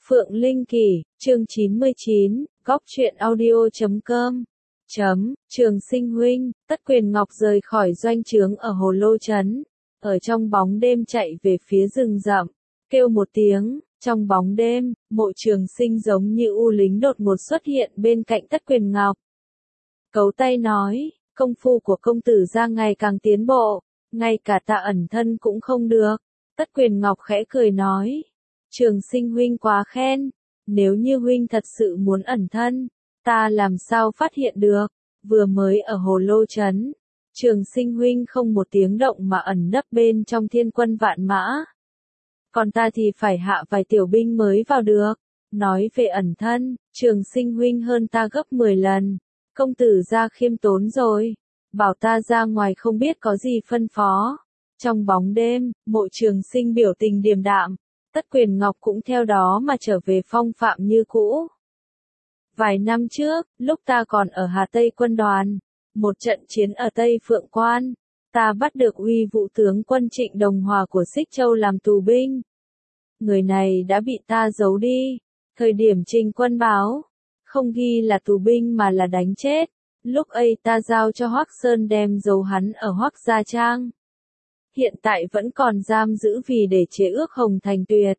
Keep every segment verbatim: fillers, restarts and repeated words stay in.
Phượng Linh Kỳ, chương chín mươi chín, góc truyện audio chấm com. Chấm, Trường Sinh huynh, Tất Quyền Ngọc rời khỏi doanh trướng ở Hồ Lô Trấn, ở trong bóng đêm chạy về phía rừng rậm, kêu một tiếng, trong bóng đêm, Mộ Trường Sinh giống như u lính đột ngột xuất hiện bên cạnh Tất Quyền Ngọc. Cấu tay nói, công phu của công tử gia ngày càng tiến bộ, ngay cả ta ẩn thân cũng không được. Tất Quyền Ngọc khẽ cười nói, Trường Sinh huynh quá khen, nếu như huynh thật sự muốn ẩn thân, ta làm sao phát hiện được, vừa mới ở Hồ Lô Trấn, Trường Sinh huynh không một tiếng động mà ẩn nấp bên trong thiên quân vạn mã. Còn ta thì phải hạ vài tiểu binh mới vào được, nói về ẩn thân, Trường Sinh huynh hơn ta gấp mười lần, công tử gia khiêm tốn rồi, bảo ta ra ngoài không biết có gì phân phó. Trong bóng đêm, Mộ Trường Sinh biểu tình điềm đạm, Tất Quyền Ngọc cũng theo đó mà trở về phong phạm như cũ. Vài năm trước, lúc ta còn ở Hà Tây quân đoàn, một trận chiến ở Tây Phượng Quan, ta bắt được uy vũ tướng quân Trịnh Đồng Hòa của Xích Châu làm tù binh. Người này đã bị ta giấu đi, thời điểm trình quân báo, không ghi là tù binh mà là đánh chết, lúc ấy ta giao cho Hoắc Sơn đem giấu hắn ở Hoắc Gia Trang. Hiện tại vẫn còn giam giữ vì để chế ước Hồng Thành Tuyệt.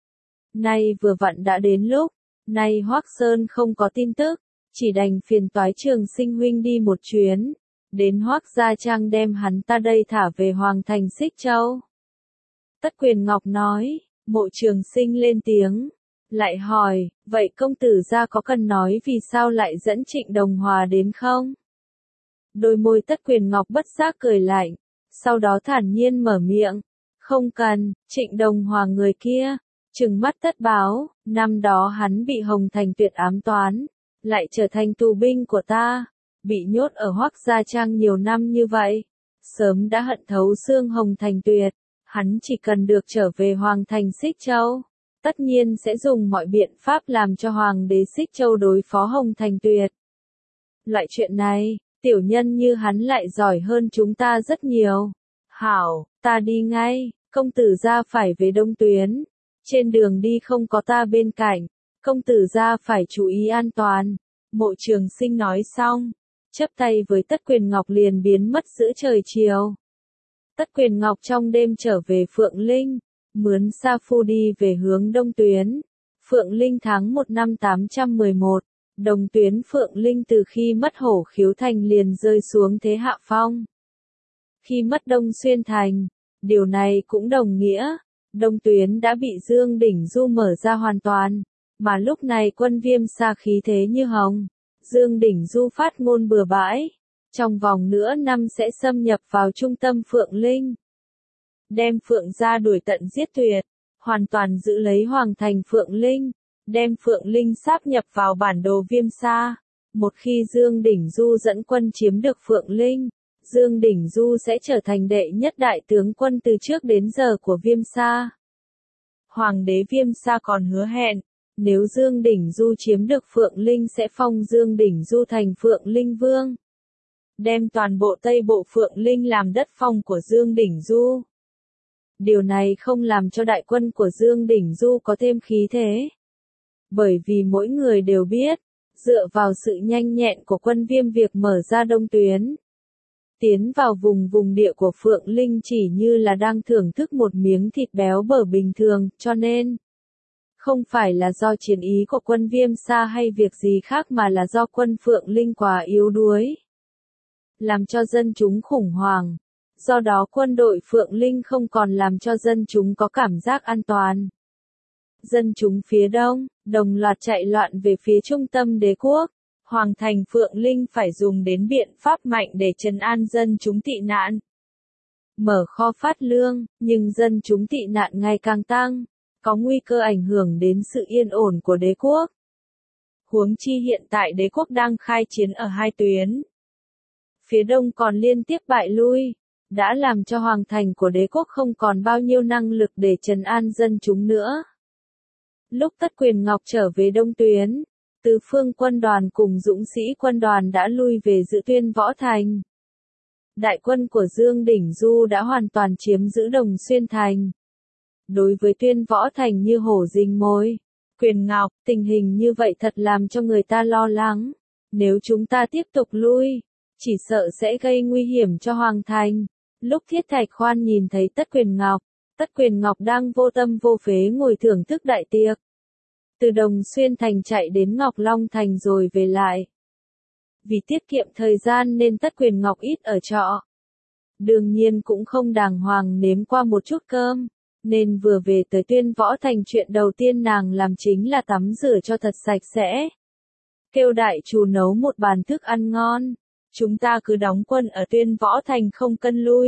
Nay vừa vặn đã đến lúc, nay Hoắc Sơn không có tin tức, chỉ đành phiền toái Trường Sinh huynh đi một chuyến, đến Hoắc Gia Trang đem hắn ta đây thả về Hoàng Thành Xích Châu. Tất Quyền Ngọc nói, Mộ Trường Sinh lên tiếng, lại hỏi, vậy công tử gia có cần nói vì sao lại dẫn Trịnh Đồng Hòa đến không? Đôi môi Tất Quyền Ngọc bất giác cười lạnh, sau đó thản nhiên mở miệng, không cần, Trịnh Đồng Hòa người kia, trừng mắt Tất báo, năm đó hắn bị Hồng Thành Tuyệt ám toán, lại trở thành tù binh của ta, bị nhốt ở Hoắc Gia Trang nhiều năm như vậy, sớm đã hận thấu xương Hồng Thành Tuyệt, hắn chỉ cần được trở về Hoàng Thành Xích Châu, tất nhiên sẽ dùng mọi biện pháp làm cho Hoàng đế Xích Châu đối phó Hồng Thành Tuyệt. Loại chuyện này, tiểu nhân như hắn lại giỏi hơn chúng ta rất nhiều. Hảo, ta đi ngay, công tử gia phải về Đông Tuyến. Trên đường đi không có ta bên cạnh, công tử gia phải chú ý an toàn. Mộ Trường Sinh nói xong, chắp tay với Tất Quyền Ngọc liền biến mất giữa trời chiều. Tất Quyền Ngọc trong đêm trở về Phượng Linh, mướn sa phu đi về hướng Đông Tuyến. Phượng Linh tháng một năm tám trăm mười một, Đông Tuyến Phượng Linh từ khi mất Hổ Khiếu Thành liền rơi xuống thế hạ phong. Khi mất Đông Xuyên Thành, điều này cũng đồng nghĩa, Đông Tuyến đã bị Dương Đỉnh Du mở ra hoàn toàn, mà lúc này quân Viêm Sa khí thế như hồng, Dương Đỉnh Du phát ngôn bừa bãi, trong vòng nửa năm sẽ xâm nhập vào trung tâm Phượng Linh, đem Phượng gia đuổi tận giết tuyệt, hoàn toàn giữ lấy Hoàng Thành Phượng Linh, đem Phượng Linh sáp nhập vào bản đồ Viêm Sa. Một khi Dương Đỉnh Du dẫn quân chiếm được Phượng Linh, Dương Đỉnh Du sẽ trở thành đệ nhất đại tướng quân từ trước đến giờ của Viêm Sa. Hoàng đế Viêm Sa còn hứa hẹn, nếu Dương Đỉnh Du chiếm được Phượng Linh sẽ phong Dương Đỉnh Du thành Phượng Linh Vương, đem toàn bộ Tây Bộ Phượng Linh làm đất phong của Dương Đỉnh Du. Điều này không làm cho đại quân của Dương Đỉnh Du có thêm khí thế. Bởi vì mỗi người đều biết, dựa vào sự nhanh nhẹn của quân Viêm việc mở ra Đông Tuyến, tiến vào vùng vùng địa của Phượng Linh chỉ như là đang thưởng thức một miếng thịt béo bở bình thường, cho nên, không phải là do chiến ý của quân Viêm Sa hay việc gì khác mà là do quân Phượng Linh quá yếu đuối, làm cho dân chúng khủng hoảng. Do đó quân đội Phượng Linh không còn làm cho dân chúng có cảm giác an toàn. Dân chúng phía đông, đồng loạt chạy loạn về phía trung tâm đế quốc. Hoàng thành Phượng Linh phải dùng đến biện pháp mạnh để trấn an dân chúng tị nạn. Mở kho phát lương, nhưng dân chúng tị nạn ngày càng tăng, có nguy cơ ảnh hưởng đến sự yên ổn của đế quốc. Huống chi hiện tại đế quốc đang khai chiến ở hai tuyến. Phía đông còn liên tiếp bại lui, đã làm cho hoàng thành của đế quốc không còn bao nhiêu năng lực để trấn an dân chúng nữa. Lúc Tất Quyền Ngọc trở về Đông Tuyến, Tứ phương quân đoàn cùng dũng sĩ quân đoàn đã lui về giữ Tuyên Võ Thành. Đại quân của Dương Đỉnh Du đã hoàn toàn chiếm giữ Đồng Xuyên Thành. Đối với Tuyên Võ Thành như hổ rình mồi, Quyền Ngọc, tình hình như vậy thật làm cho người ta lo lắng. Nếu chúng ta tiếp tục lui, chỉ sợ sẽ gây nguy hiểm cho Hoàng Thành. Lúc Thiết Thạch Khoan nhìn thấy Tất Quyền Ngọc, Tất Quyền Ngọc đang vô tâm vô phế ngồi thưởng thức đại tiệc. Từ Đồng Xuyên Thành chạy đến Ngọc Long Thành rồi về lại. Vì tiết kiệm thời gian nên Tất Quyền Ngọc ít ở trọ. Đương nhiên cũng không đàng hoàng nếm qua một chút cơm, nên vừa về tới Tuyên Võ Thành chuyện đầu tiên nàng làm chính là tắm rửa cho thật sạch sẽ. Kêu đại chủ nấu một bàn thức ăn ngon, chúng ta cứ đóng quân ở Tuyên Võ Thành không cân lui.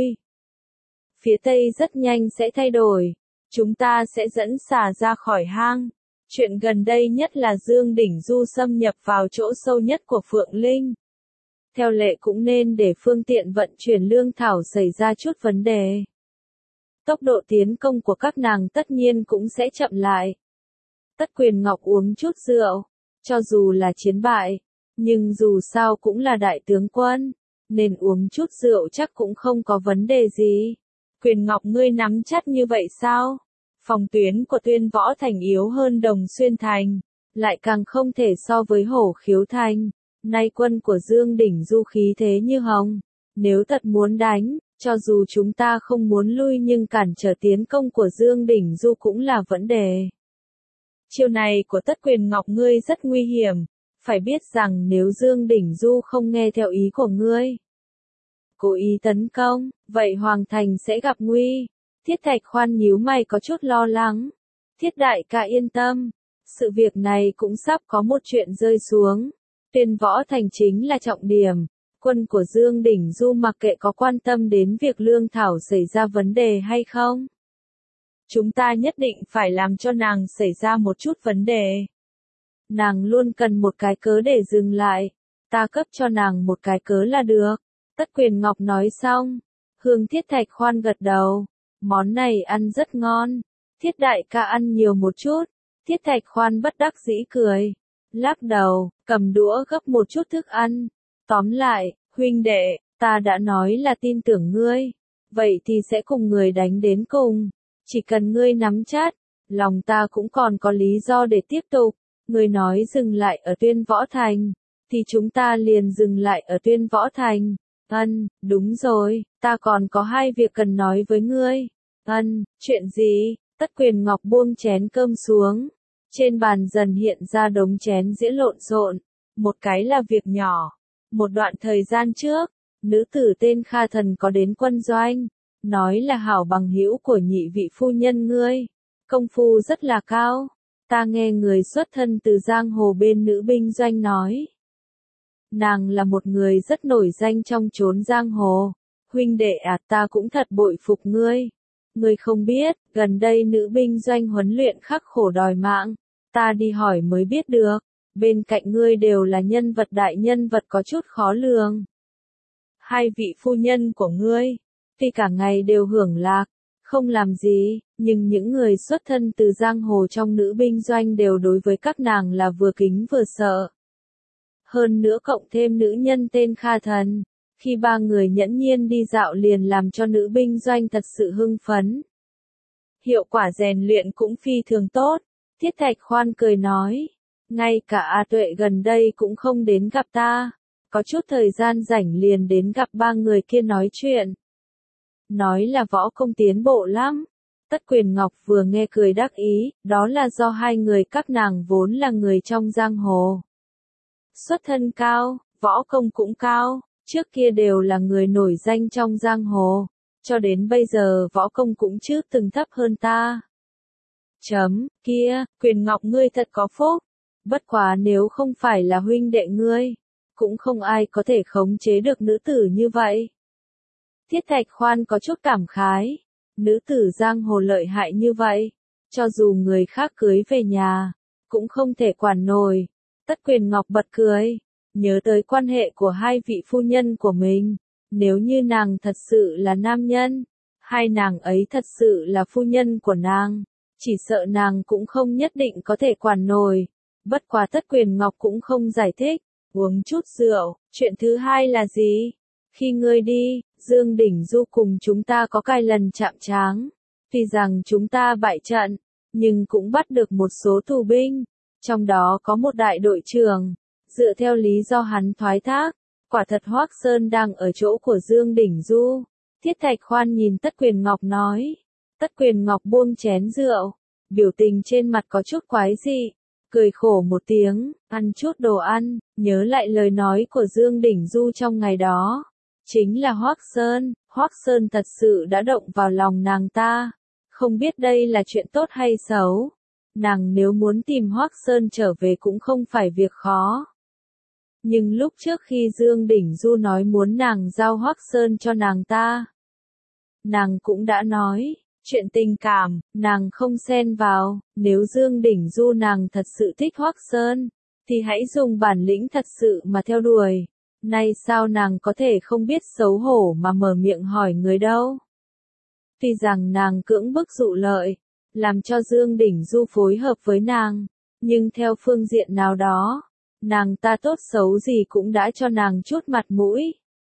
Phía Tây rất nhanh sẽ thay đổi, chúng ta sẽ dẫn xà ra khỏi hang. Chuyện gần đây nhất là Dương Đỉnh Du xâm nhập vào chỗ sâu nhất của Phượng Linh. Theo lệ cũng nên để phương tiện vận chuyển lương thảo xảy ra chút vấn đề. Tốc độ tiến công của các nàng tất nhiên cũng sẽ chậm lại. Tất Quyền Ngọc uống chút rượu, cho dù là chiến bại, nhưng dù sao cũng là đại tướng quân, nên uống chút rượu chắc cũng không có vấn đề gì. Quyền Ngọc ngươi nắm chắc như vậy sao? Phòng tuyến của Tuyên Võ Thành yếu hơn Đồng Xuyên Thành, lại càng không thể so với Hổ Khiếu Thành. Nay quân của Dương Đỉnh Du khí thế như hồng, nếu thật muốn đánh, cho dù chúng ta không muốn lui nhưng cản trở tiến công của Dương Đỉnh Du cũng là vấn đề. Chiêu này của Tất Quyền Ngọc ngươi rất nguy hiểm, phải biết rằng nếu Dương Đỉnh Du không nghe theo ý của ngươi, cố ý tấn công, vậy Hoàng Thành sẽ gặp nguy. Thiết Thạch Khoan nhíu mày có chút lo lắng. Thiết đại ca yên tâm, sự việc này cũng sắp có một chuyện rơi xuống. Tuyên Võ Thành chính là trọng điểm. Quân của Dương Đỉnh Du mặc kệ có quan tâm đến việc lương thảo xảy ra vấn đề hay không. Chúng ta nhất định phải làm cho nàng xảy ra một chút vấn đề. Nàng luôn cần một cái cớ để dừng lại. Ta cấp cho nàng một cái cớ là được. Tất Quyền Ngọc nói xong. Hương Thiết Thạch Khoan gật đầu. Món này ăn rất ngon. Thiết đại ca ăn nhiều một chút. Thiết Thạch Khoan bất đắc dĩ cười. Lắc đầu, cầm đũa gấp một chút thức ăn. Tóm lại, huynh đệ, ta đã nói là tin tưởng ngươi. Vậy thì sẽ cùng người đánh đến cùng. Chỉ cần ngươi nắm chắc, lòng ta cũng còn có lý do để tiếp tục. Ngươi nói dừng lại ở Tuyên Võ Thành, thì chúng ta liền dừng lại ở Tuyên Võ Thành. Ân, đúng rồi, ta còn có hai việc cần nói với ngươi. Ân, chuyện gì? Tất Quyền Ngọc buông chén cơm xuống. Trên bàn dần hiện ra đống chén dĩa lộn xộn. Một cái là việc nhỏ. Một đoạn thời gian trước, nữ tử tên Kha Thần có đến quân doanh, nói là hảo bằng hữu của nhị vị phu nhân ngươi. Công phu rất là cao. Ta nghe người xuất thân từ giang hồ bên nữ binh doanh nói. Nàng là một người rất nổi danh trong chốn giang hồ. Huynh đệ à, ta cũng thật bội phục ngươi. Ngươi không biết, gần đây nữ binh doanh huấn luyện khắc khổ đòi mạng. Ta đi hỏi mới biết được. Bên cạnh ngươi đều là nhân vật đại nhân vật có chút khó lường. Hai vị phu nhân của ngươi, tuy cả ngày đều hưởng lạc, không làm gì, nhưng những người xuất thân từ giang hồ trong nữ binh doanh đều đối với các nàng là vừa kính vừa sợ. Hơn nữa cộng thêm nữ nhân tên Kha Thần, khi ba người nhẫn nhiên đi dạo liền làm cho nữ binh doanh thật sự hưng phấn. Hiệu quả rèn luyện cũng phi thường tốt, Thiết Thạch Khoan cười nói. Ngay cả A Tuệ gần đây cũng không đến gặp ta, có chút thời gian rảnh liền đến gặp ba người kia nói chuyện. Nói là võ công tiến bộ lắm. Tất Quyền Ngọc vừa nghe cười đắc ý, đó là do hai người các nàng vốn là người trong giang hồ. Xuất thân cao, võ công cũng cao, trước kia đều là người nổi danh trong giang hồ, cho đến bây giờ võ công cũng chưa từng thấp hơn ta. Chấm, kia, Quyền Ngọc ngươi thật có phúc. Bất quá nếu không phải là huynh đệ ngươi, cũng không ai có thể khống chế được nữ tử như vậy. Thiết Thạch Khoan có chút cảm khái, nữ tử giang hồ lợi hại như vậy, cho dù người khác cưới về nhà, cũng không thể quản nổi. Tất Quyền Ngọc bật cười, nhớ tới quan hệ của hai vị phu nhân của mình, nếu như nàng thật sự là nam nhân, hai nàng ấy thật sự là phu nhân của nàng, chỉ sợ nàng cũng không nhất định có thể quản nổi. Bất quá Tất Quyền Ngọc cũng không giải thích, uống chút rượu, chuyện thứ hai là gì? Khi ngươi đi, Dương Đỉnh Du cùng chúng ta có vài lần chạm trán, tuy rằng chúng ta bại trận, nhưng cũng bắt được một số tù binh, trong đó có một đại đội trưởng. Dựa theo lý do hắn thoái thác, quả thật Hoắc Sơn đang ở chỗ của Dương Đỉnh Du. Thiết Thạch Khoan nhìn Tất Quyền Ngọc nói. Tất Quyền Ngọc buông chén rượu, biểu tình trên mặt có chút quái dị, cười khổ một tiếng, ăn chút đồ ăn, nhớ lại lời nói của Dương Đỉnh Du trong ngày đó. Chính là Hoắc Sơn, Hoắc Sơn thật sự đã động vào lòng nàng ta. Không biết đây là chuyện tốt hay xấu. Nàng nếu muốn tìm Hoắc Sơn trở về cũng không phải việc khó. Nhưng lúc trước khi Dương Đỉnh Du nói muốn nàng giao Hoắc Sơn cho nàng ta, nàng cũng đã nói, chuyện tình cảm, nàng không xen vào. Nếu Dương Đỉnh Du nàng thật sự thích Hoắc Sơn, thì hãy dùng bản lĩnh thật sự mà theo đuổi. Nay sao nàng có thể không biết xấu hổ mà mở miệng hỏi người đâu. Tuy rằng nàng cưỡng bức dụ lợi, làm cho Dương Đỉnh Du phối hợp với nàng, nhưng theo phương diện nào đó, nàng ta tốt xấu gì cũng đã cho nàng chút mặt mũi.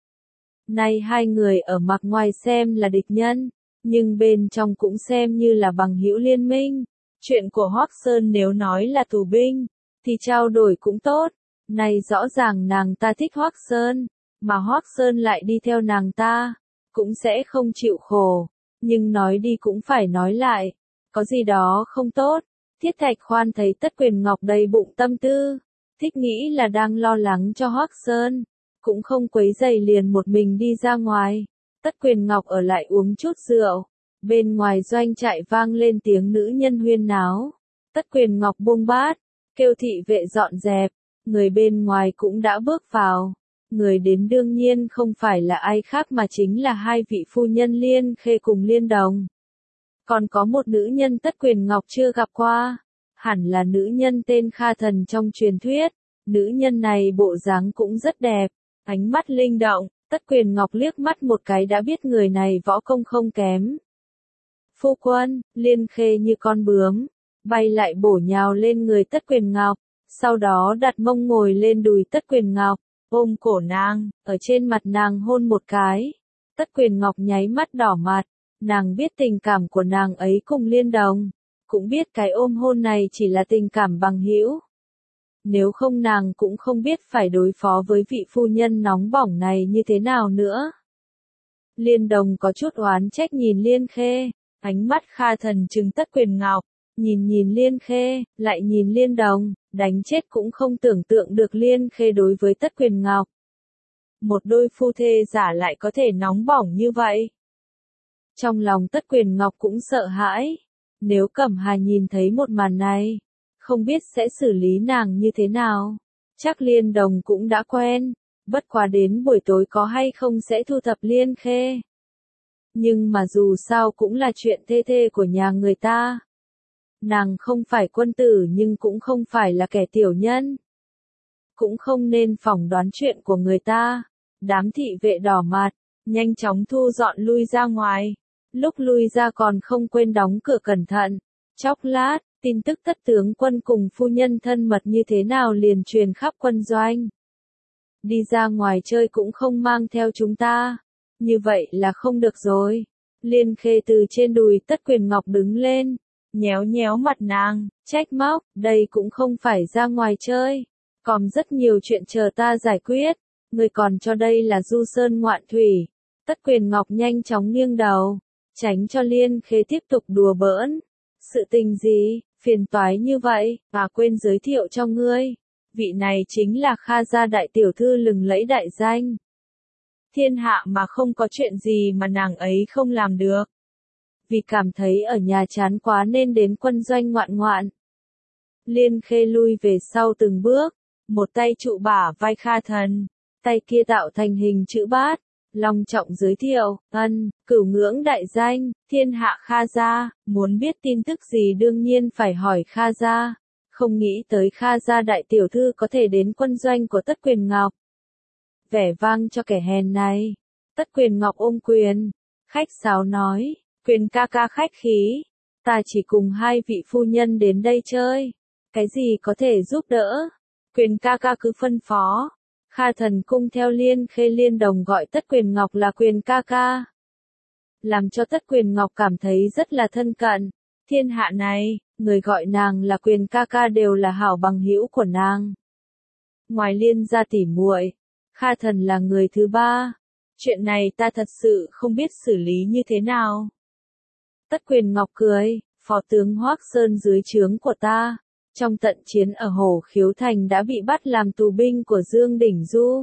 Nay hai người ở mặt ngoài xem là địch nhân, nhưng bên trong cũng xem như là bằng hữu liên minh. Chuyện của Hoắc Sơn nếu nói là tù binh, thì trao đổi cũng tốt. Này rõ ràng nàng ta thích Hoắc Sơn, mà Hoắc Sơn lại đi theo nàng ta, cũng sẽ không chịu khổ. Nhưng nói đi cũng phải nói lại, có gì đó không tốt. Thiết Thạch Khoan thấy Tất Quyền Ngọc đầy bụng tâm tư, thích nghĩ là đang lo lắng cho Hoắc Sơn, cũng không quấy rầy liền một mình đi ra ngoài. Tất Quyền Ngọc ở lại uống chút rượu, bên ngoài doanh trại vang lên tiếng nữ nhân huyên náo. Tất Quyền Ngọc buông bát, kêu thị vệ dọn dẹp, người bên ngoài cũng đã bước vào. Người đến đương nhiên không phải là ai khác mà chính là hai vị phu nhân Liên Khê cùng Liên Đồng. Còn có một nữ nhân Tất Quyền Ngọc chưa gặp qua, hẳn là nữ nhân tên Kha Thần trong truyền thuyết. Nữ nhân này bộ dáng cũng rất đẹp, ánh mắt linh động, Tất Quyền Ngọc liếc mắt một cái đã biết người này võ công không kém. Phu quân, Liên Khê như con bướm, bay lại bổ nhào lên người Tất Quyền Ngọc, sau đó đặt mông ngồi lên đùi Tất Quyền Ngọc, ôm cổ nàng, ở trên mặt nàng hôn một cái. Tất Quyền Ngọc nháy mắt đỏ mặt, nàng biết tình cảm của nàng ấy cùng Liên Đồng, cũng biết cái ôm hôn này chỉ là tình cảm bằng hữu. Nếu không nàng cũng không biết phải đối phó với vị phu nhân nóng bỏng này như thế nào nữa. Liên Đồng có chút oán trách nhìn Liên Khê, ánh mắt Kha Thần trừng Tất Quyền Ngọc, nhìn nhìn Liên Khê, lại nhìn Liên Đồng, đánh chết cũng không tưởng tượng được Liên Khê đối với Tất Quyền Ngọc. Một đôi phu thê giả lại có thể nóng bỏng như vậy. Trong lòng Tất Quyền Ngọc cũng sợ hãi, nếu Cẩm Hà nhìn thấy một màn này, không biết sẽ xử lý nàng như thế nào. Chắc Liên Đồng cũng đã quen, bất quá đến buổi tối có hay không sẽ thu thập Liên Khê. Nhưng mà dù sao cũng là chuyện thê thê của nhà người ta. Nàng không phải quân tử nhưng cũng không phải là kẻ tiểu nhân. Cũng không nên phỏng đoán chuyện của người ta. Đám thị vệ đỏ mặt, nhanh chóng thu dọn lui ra ngoài. Lúc lui ra còn không quên đóng cửa cẩn thận. Chốc lát, tin tức Tất tướng quân cùng phu nhân thân mật như thế nào liền truyền khắp quân doanh. Đi ra ngoài chơi cũng không mang theo chúng ta. Như vậy là không được rồi. Liên Khê từ trên đùi Tất Quyền Ngọc đứng lên, nhéo nhéo mặt nàng, trách móc, đây cũng không phải ra ngoài chơi. Còn rất nhiều chuyện chờ ta giải quyết. Người còn cho đây là du sơn ngoạn thủy. Tất Quyền Ngọc nhanh chóng nghiêng đầu, tránh cho Liên Khê tiếp tục đùa bỡn. Sự tình gì, phiền toái như vậy, và quên giới thiệu cho ngươi. Vị này chính là Kha gia đại tiểu thư lừng lẫy đại danh. Thiên hạ mà không có chuyện gì mà nàng ấy không làm được. Vì cảm thấy ở nhà chán quá nên đến quân doanh ngoạn ngoạn. Liên Khê lui về sau từng bước, một tay trụ bả vai Kha Thần, tay kia tạo thành hình chữ bát, long trọng giới thiệu, ân, cửu ngưỡng đại danh, thiên hạ Kha gia, muốn biết tin tức gì đương nhiên phải hỏi Kha gia. Không nghĩ tới Kha gia đại tiểu thư có thể đến quân doanh của Tất Quyền Ngọc. Vẻ vang cho kẻ hèn này. Tất Quyền Ngọc ôm quyền, khách sáo nói, Quyền ca ca khách khí, ta chỉ cùng hai vị phu nhân đến đây chơi, cái gì có thể giúp đỡ, Quyền ca ca cứ phân phó. Kha Thần cung theo Liên Khê Liên Đồng gọi Tất Quyền Ngọc là Quyền ca ca, làm cho Tất Quyền Ngọc cảm thấy rất là thân cận. Thiên hạ này, người gọi nàng là Quyền ca ca đều là hảo bằng hữu của nàng. Ngoài Liên gia tỉ muội, Kha Thần là người thứ ba. Chuyện này ta thật sự không biết xử lý như thế nào. Tất Quyền Ngọc cười, phó tướng Hoắc Sơn dưới trướng của ta, trong trận chiến ở Hồ Khiếu Thành đã bị bắt làm tù binh của Dương Đỉnh Du.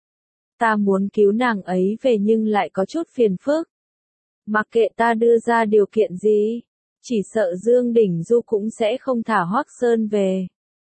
Ta muốn cứu nàng ấy về nhưng lại có chút phiền phức. Mặc kệ ta đưa ra điều kiện gì, chỉ sợ Dương Đỉnh Du cũng sẽ không thả Hoắc Sơn về.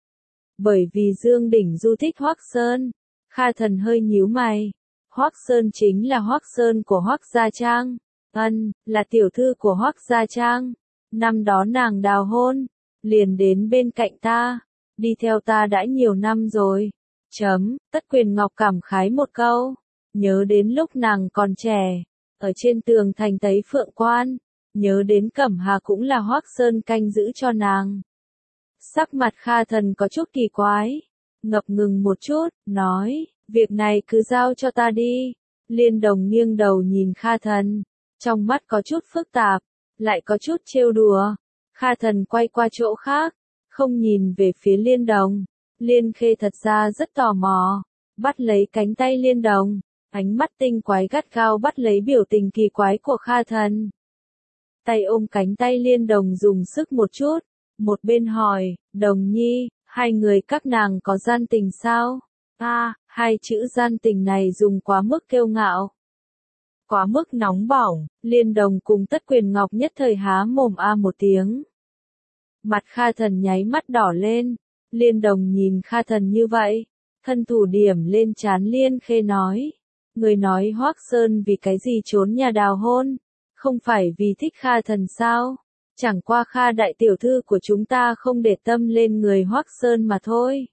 Bởi vì Dương Đỉnh Du thích Hoắc Sơn. Kha Thần hơi nhíu mày. Hoắc Sơn chính là Hoắc Sơn của Hoắc Gia Trang. Ân, là tiểu thư của Hoắc Gia Trang. Năm đó nàng đào hôn, liền đến bên cạnh ta, đi theo ta đã nhiều năm rồi. Chấm, Tất Quyền Ngọc cảm khái một câu, nhớ đến lúc nàng còn trẻ, ở trên tường thành Tấy Phượng Quan, nhớ đến Cẩm Hà cũng là Hoắc Sơn canh giữ cho nàng. Sắc mặt Kha Thần có chút kỳ quái, ngập ngừng một chút, nói, việc này cứ giao cho ta đi. Liên Đồng nghiêng đầu nhìn Kha Thần, trong mắt có chút phức tạp, lại có chút trêu đùa. Kha Thần quay qua chỗ khác, không nhìn về phía Liên Đồng. Liên Khê thật ra rất tò mò, bắt lấy cánh tay Liên Đồng, ánh mắt tinh quái gắt gao bắt lấy biểu tình kỳ quái của Kha Thần. Tay ôm cánh tay Liên Đồng dùng sức một chút, một bên hỏi, Đồng Nhi, hai người các nàng có gian tình sao? A, à, hai chữ gian tình này dùng quá mức kiêu ngạo, quá mức nóng bỏng. Liên Đồng cùng Tất Quyền Ngọc nhất thời há mồm a một tiếng. Mặt Kha Thần nháy mắt đỏ lên. Liên Đồng nhìn Kha Thần như vậy, thân thủ điểm lên trán Liên Khê nói, người nói Hoắc Sơn vì cái gì trốn nhà đào hôn, không phải vì thích Kha Thần sao? Chẳng qua Kha đại tiểu thư của chúng ta không để tâm lên người Hoắc Sơn mà thôi.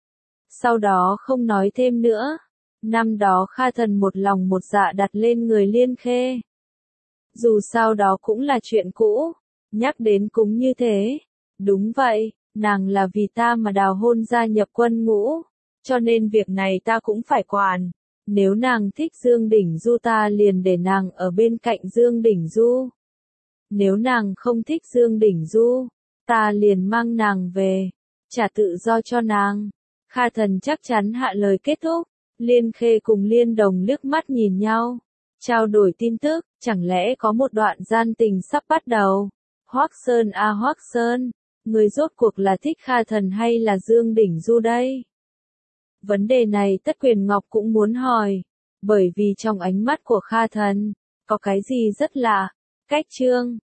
Sau đó không nói thêm nữa. Năm đó Kha Thần một lòng một dạ đặt lên người Liên Khê. Dù sao đó cũng là chuyện cũ, nhắc đến cũng như thế. Đúng vậy, nàng là vì ta mà đào hôn gia nhập quân ngũ, cho nên việc này ta cũng phải quản. Nếu nàng thích Dương Đỉnh Du ta liền để nàng ở bên cạnh Dương Đỉnh Du. Nếu nàng không thích Dương Đỉnh Du, ta liền mang nàng về, trả tự do cho nàng. Kha Thần chắc chắn hạ lời kết thúc. Liên Khê cùng Liên Đồng liếc mắt nhìn nhau, trao đổi tin tức, chẳng lẽ có một đoạn gian tình sắp bắt đầu. Hoắc Sơn a à, Hoắc Sơn, người rốt cuộc là thích Kha Thần hay là Dương Đỉnh Du đây? Vấn đề này Tất Quyền Ngọc cũng muốn hỏi, bởi vì trong ánh mắt của Kha Thần, có cái gì rất lạ. Cách chương